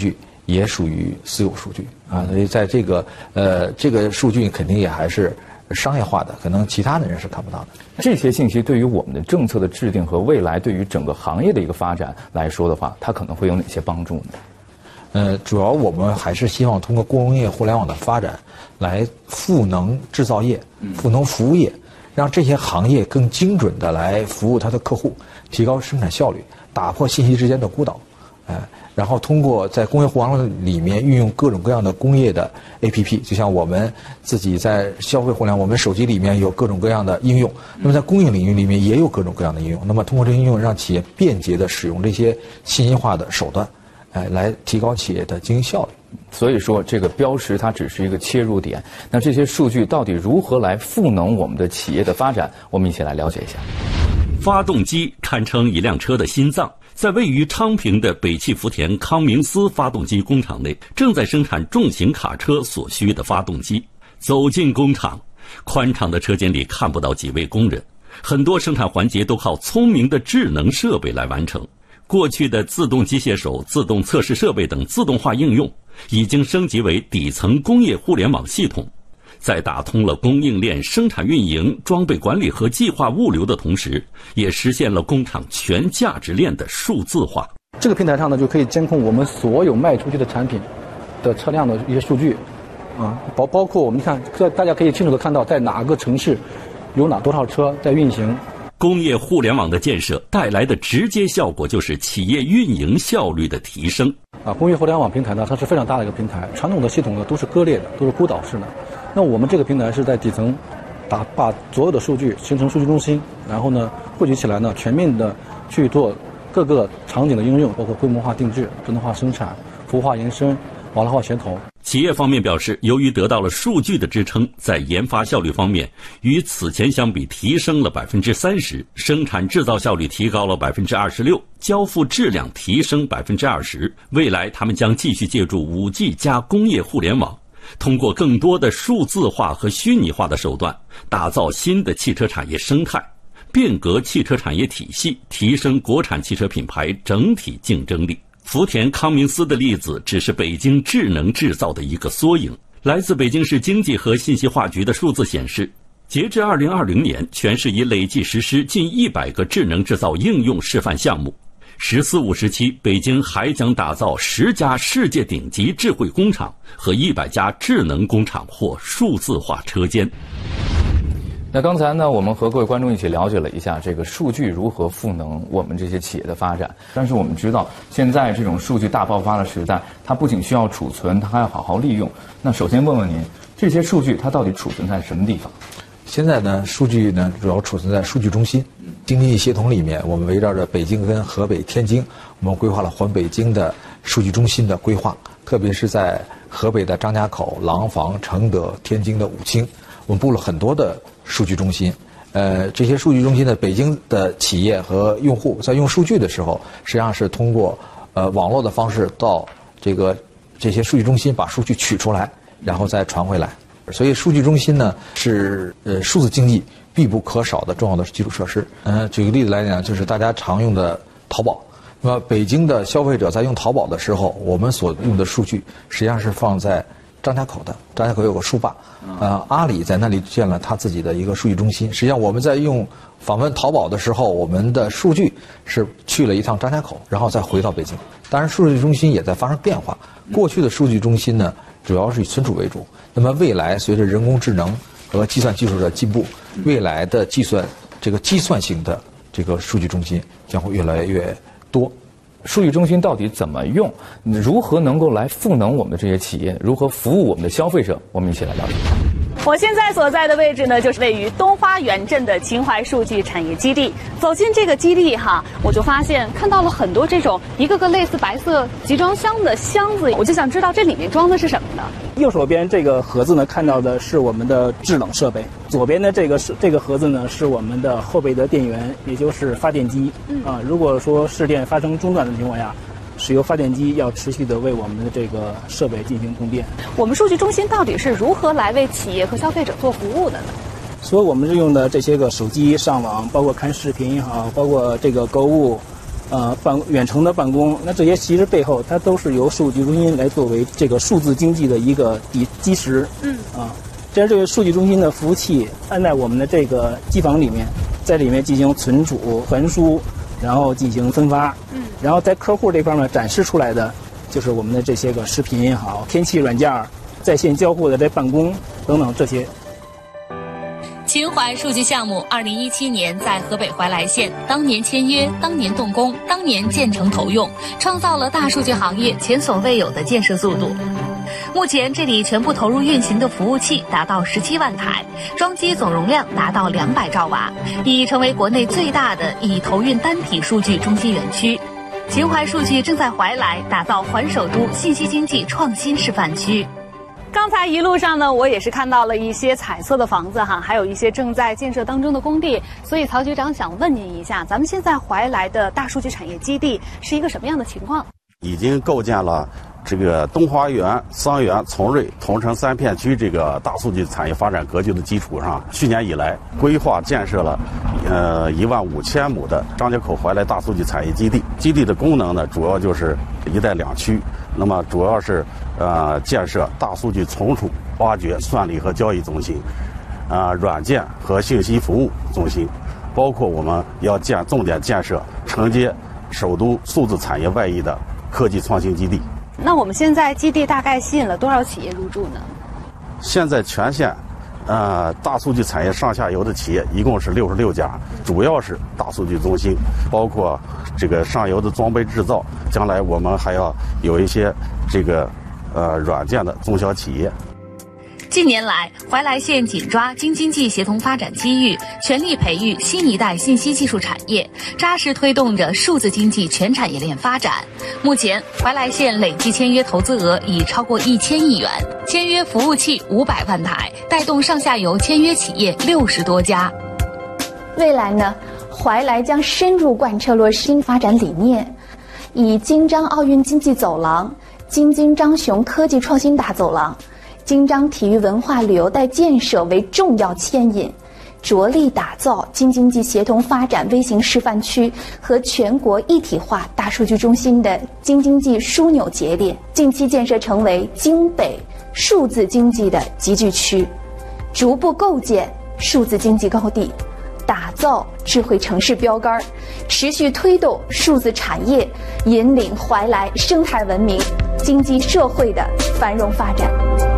也属于私有数据啊，所以在这个呃这个数据肯定也还是商业化的，可能其他的人是看不到的。 这些信息对于我们的政策的制定和未来对于整个行业的一个发展来说的话，它可能会有哪些帮助呢？ 呃，主要我们还是希望通过工业互联网的发展，来赋能制造业、赋能服务业，让这些行业更精准的来服务它的客户，提高生产效率，打破信息之间的孤岛，哎、呃，然后通过在工业互联网里面运用各种各样的工业的 A P P， 就像我们自己在消费互联网，我们手机里面有各种各样的应用，那么在工业领域里面也有各种各样的应用，那么通过这些应用，让企业便捷的使用这些信息化的手段。哎，来提高企业的经营效率。 所以说，这个标识它只是一个切入点。那这些数据到底如何来赋能我们的企业的发展？我们一起来了解一下。 发动机堪称一辆车的心脏，在位于昌平的北汽福田康明斯发动机工厂内，正在生产重型卡车所需的发动机。走进工厂，宽敞的车间里看不到几位工人，很多生产环节都靠聪明的智能设备来完成。过去的自动机械手、自动测试设备等自动化应用，已经升级为底层工业互联网系统，在打通了供应链、生产运营、装备管理和计划物流的同时，也实现了工厂全价值链的数字化。 这个平台上呢，就可以监控我们所有卖出去的产品的车辆的一些数据，啊，包包括我们看，大家可以清楚的看到，在哪个城市有哪多少车在运行。 工业互联网的建设带来的直接效果就是企业运营效率的提升。 啊，工业互联网平台呢，它是非常大的一个平台，传统的系统呢都是割裂的，都是孤岛式的。那我们这个平台是在底层打把所有的数据形成数据中心，然后呢汇聚起来呢，全面的去做各个场景的应用，包括规模化定制、智能化生产、服务化延伸、网络化协同。 企业方面表示，由于得到了数据的支撑，在研发效率方面与此前相比提升了百分之三十，生产制造效率提高了百分之二十六，交付质量提升百分之二十。未来他们将继续借助 五 G 加工业互联网，通过更多的数字化和虚拟化的手段，打造新的汽车产业生态，变革汽车产业体系，提升国产汽车品牌整体竞争力。福田康明斯的例子只是北京智能制造的一个缩影。来自北京市经济和信息化局的数字显示，截至二零二零年，全市已累计实施近一百个智能制造应用示范项目。十四五时期，北京还将打造十家世界顶级智慧工厂和一百家智能工厂或数字化车间。 那刚才呢，我们和各位观众一起了解了一下这个数据如何赋能我们这些企业的发展。但是我们知道，现在这种数据大爆发的时代，它不仅需要储存，它还要好好利用。那首先问问您，这些数据它到底储存在什么地方？ 现在呢，数据呢主要储存在数据中心。京津冀协同里面，我们围绕着北京跟河北、天津，我们规划了环北京的数据中心的规划，特别是在河北的张家口、廊坊、承德、天津的武清，我们布了很多的数据中心。呃，这些数据中心的北京的企业和用户在用数据的时候，实际上是通过呃网络的方式到这个这些数据中心把数据取出来，然后再传回来。所以数据中心呢是呃数字经济必不可少的重要的基础设施。嗯、呃，举个例子来讲，就是大家常用的淘宝。那么北京的消费者在用淘宝的时候，我们所用的数据实际上是放在张家口的，张家口有个数霸，呃，阿里在那里建了他自己的一个数据中心。实际上我们在用访问淘宝的时候，我们的数据是去了一趟张家口，然后再回到北京。当然，数据中心也在发生变化。过去的数据中心呢，主要是以存储为主。那么未来随着人工智能和计算技术的进步，未来的计算这个计算型的这个数据中心将会越来越多。 数据中心到底怎么用？如何能够来赋能我们的这些企业？如何服务我们的消费者？我们一起来了解。 我现在所在的位置呢，就是位于东花园镇的秦淮数据产业基地。走进这个基地哈，我就发现看到了很多这种一个个类似白色集装箱的箱子，我就想知道这里面装的是什么呢？ 右手边这个盒子呢，看到的是我们的制冷设备；左边的这个是这个盒子呢，是我们的后备的电源，也就是发电机。嗯、啊，如果说市电发生中断的情况下，使用发电机要持续的为我们的这个设备进行供电。 我们数据中心到底是如何来为企业和消费者做服务的呢？ 所以我们用的这些个手机上网，包括看视频也好，包括这个购物， 呃办远程的办公，那这些其实背后它都是由数据中心来作为这个数字经济的一个底基石。嗯啊，这样这个数据中心的服务器安在我们的这个机房里面，在里面进行存储、传输，然后进行分发。嗯，然后在客户这方面展示出来的就是我们的这些个视频也好、天气软件、在线交互的这办公等等这些。 秦淮数据项目二零一七年在河北怀来县当年签约、当年动工、当年建成投用，创造了大数据行业前所未有的建设速度。目前这里全部投入运行的服务器达到十七万台，装机总容量达到两百兆瓦，已成为国内最大的以投运单体数据中心园区。秦淮数据正在怀来打造环首都信息经济创新示范区。 刚才一路上呢，我也是看到了一些彩色的房子哈，还有一些正在建设当中的工地。所以曹局长想问您一下，咱们现在怀来的大数据产业基地是一个什么样的情况？ 已经构建了这个东花园、桑园、从瑞、同城三片区这个大数据产业发展格局的基础上，去年以来规划建设了呃一万五千亩的张家口怀来大数据产业基地。基地的功能呢，主要就是一带两区。那么主要是呃建设大数据存储、挖掘、算力和交易中心，啊、呃、软件和信息服务中心，包括我们要建重点建设承接首都数字产业外溢的科技创新基地。 那我们现在基地大概吸引了多少企业入驻呢？ 现在全县呃大数据产业上下游的企业一共是六十六家，主要是大数据中心，包括这个上游的装备制造，将来我们还要有一些这个呃软件的中小企业。 近年来，怀来县紧抓京津冀协同发展机遇，全力培育新一代信息技术产业，扎实推动着数字经济全产业链发展。目前，怀来县累计签约投资额已超过一千亿元，签约服务器五百万台，带动上下游签约企业六十多家。 未来呢，怀来将深入贯彻落实新发展理念，以京张奥运经济走廊、京津张雄科技创新大走廊、京张体育文化旅游带建设为重要牵引，着力打造京津冀协同发展微型示范区和全国一体化大数据中心的京津冀枢纽节点，近期建设成为京北数字经济的集聚区，逐步构建数字经济高地，打造智慧城市标杆，持续推动数字产业引领怀来生态文明、经济社会的繁荣发展。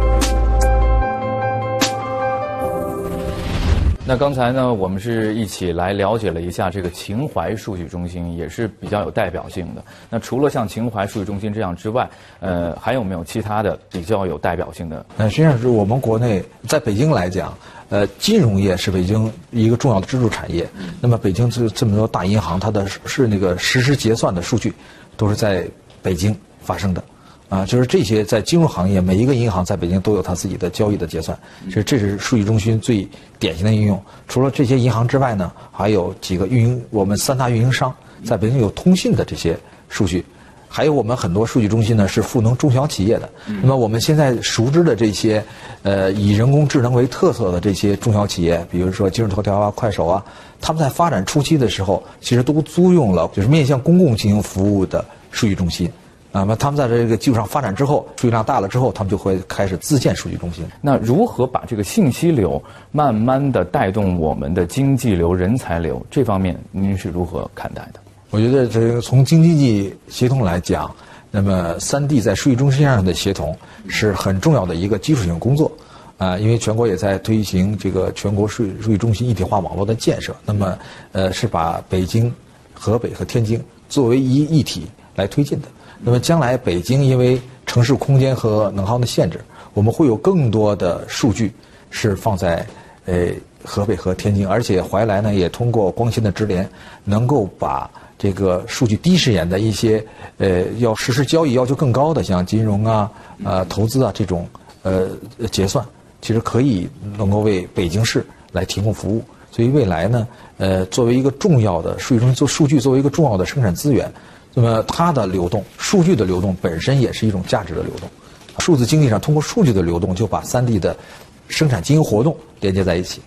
那刚才呢，我们是一起来了解了一下这个秦淮数据中心，也是比较有代表性的。那除了像秦淮数据中心这样之外，呃，还有没有其他的比较有代表性的？ 呃，实际上是我们国内在北京来讲，呃，金融业是北京一个重要的支柱产业。嗯、那么北京这这么多大银行，它的是那个实时结算的数据，都是在北京发生的。啊，就是这些在金融行业，每一个银行在北京都有它自己的交易的结算，其实这是数据中心最典型的应用。除了这些银行之外呢，还有几个运营，我们三大运营商在北京有通信的这些数据，还有我们很多数据中心呢是赋能中小企业的。那么我们现在熟知的这些，呃，以人工智能为特色的这些中小企业，比如说今日头条啊、快手啊，他们在发展初期的时候，其实都租用了就是面向公共进行服务的数据中心。那么他们在这个基础上发展之后，数据量大了之后，他们就会开始自建数据中心。 那如何把这个信息流慢慢的带动我们的经济流、人才流这方面，您是如何看待的？ 我觉得这个从京津冀协同来讲，那么三地在数据中心上的协同是很重要的一个基础性工作。啊、呃，因为全国也在推行这个全国数数据中心一体化网络的建设，那么呃是把北京、河北和天津作为一一体来推进的。那么将来北京因为城市空间和能耗的限制，我们会有更多的数据是放在呃河北和天津，而且怀来呢也通过光纤的直连，能够把这个数据第一时间的一些呃要实施交易要求更高的，像金融啊、呃投资啊这种呃结算，其实可以能够为北京市来提供服务。所以未来呢，呃作为一个重要的数据中心，做数据作为一个重要的生产资源。那么它的流动，数据的流动本身也是一种价值的流动。数字经济上通过数据的流动，就把三地的生产经营活动连接在一起。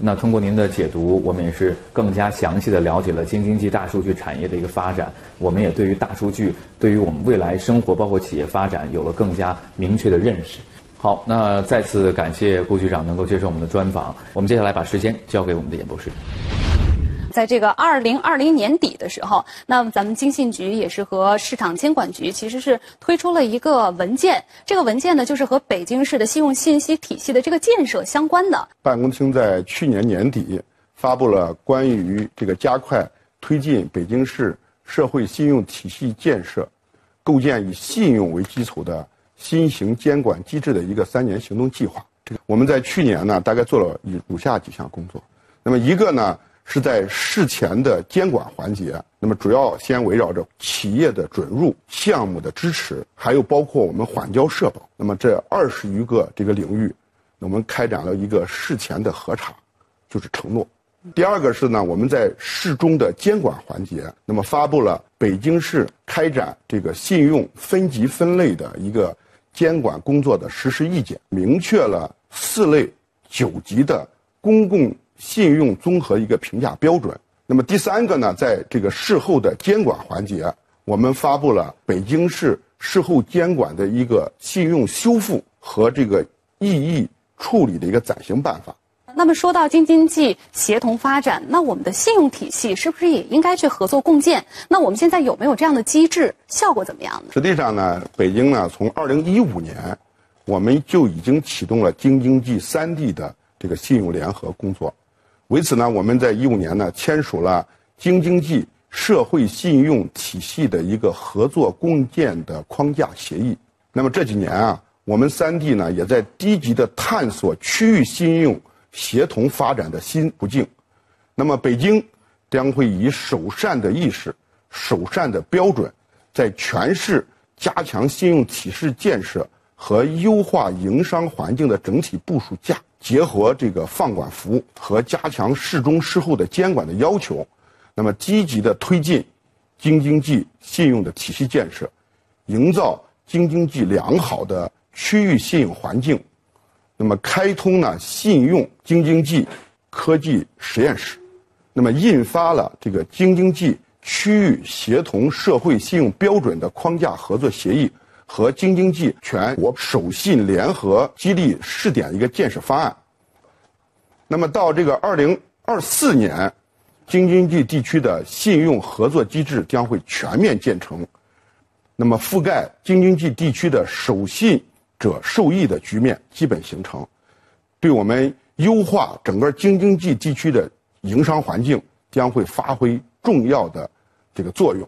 那通过您的解读，我们也是更加详细的了解了京津冀大数据产业的一个发展，我们也对于大数据对于我们未来生活包括企业发展有了更加明确的认识。好，那再次感谢顾局长能够接受我们的专访。我们接下来把时间交给我们的演播室。 在这个二零二零年底的时候，那么咱们经信局也是和市场监管局其实是推出了一个文件，这个文件呢就是和北京市的信用信息体系的这个建设相关的。 办公厅在去年年底发布了关于这个加快推进北京市社会信用体系建设，构建以信用为基础的新型监管机制的一个三年行动计划。我们在去年呢，大概做了以如下几项工作。那么一个呢，是在事前的监管环节，那么主要先围绕着企业的准入、项目的支持，还有包括我们缓交社保，那么这二十余个这个领域，我们开展了一个事前的核查，就是承诺。第二个是呢，我们在事中的监管环节，那么发布了北京市开展这个信用分级分类的一个监管工作的实施意见，明确了四类九级的公共信用综合一个评价标准。那么第三个呢，在这个事后的监管环节，我们发布了北京市事后监管的一个信用修复和这个异议处理的一个暂行办法。 那么说到京津冀协同发展，那我们的信用体系是不是也应该去合作共建？那我们现在有没有这样的机制？效果怎么样呢？ 实际上呢，北京呢，从二零一五年，我们就已经启动了京津冀三地的这个信用联合工作。为此呢，我们在一五年呢签署了京津冀社会信用体系的一个合作共建的框架协议。那么这几年啊，我们三地呢也在积极的探索区域信用协同发展的新途径。那么北京将会以首善的意识、首善的标准，在全市加强信用体系建设和优化营商环境的整体部署下，结合这个放管服和加强事中事后的监管的要求，那么积极的推进京津冀信用的体系建设，营造京津冀良好的区域信用环境。那么开通呢信用京津冀科技实验室，那么印发了这个京津冀区域协同社会信用标准的框架合作协议和京津冀全国首信联合激励试点一个建设方案。那么到这个二零二四年，京津冀地区的信用合作机制将会全面建成，那么覆盖京津冀地区的守信者受益的局面基本形成，对我们优化整个京津冀地区的营商环境将会发挥重要的这个作用。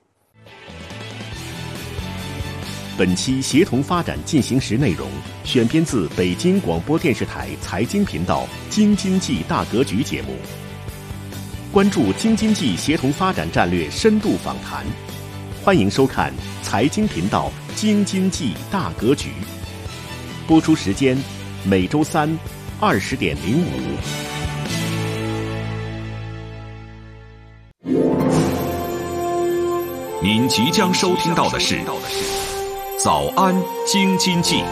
本期协同发展进行时内容选编自北京广播电视台财经频道《京津冀大格局》节目，关注京津冀协同发展战略深度访谈，欢迎收看财经频道《京津冀大格局》。播出时间每周三二十点零五。 您即将收听到的是早安京津冀。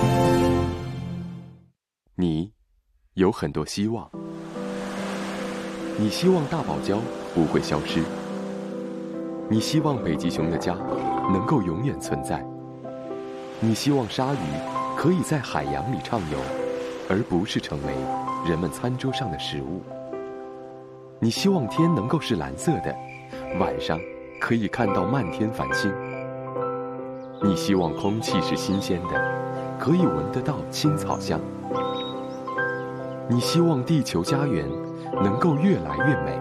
你有很多希望，你希望大堡礁不会消失，你希望北极熊的家能够永远存在，你希望鲨鱼可以在海洋里畅游，而不是成为人们餐桌上的食物，你希望天能够是蓝色的，晚上可以看到漫天繁星，你希望空气是新鲜的，可以闻得到青草香，你希望地球家园能够越来越美。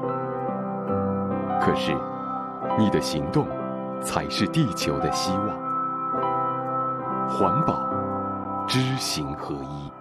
可是你的行动才是地球的希望。环保知行合一。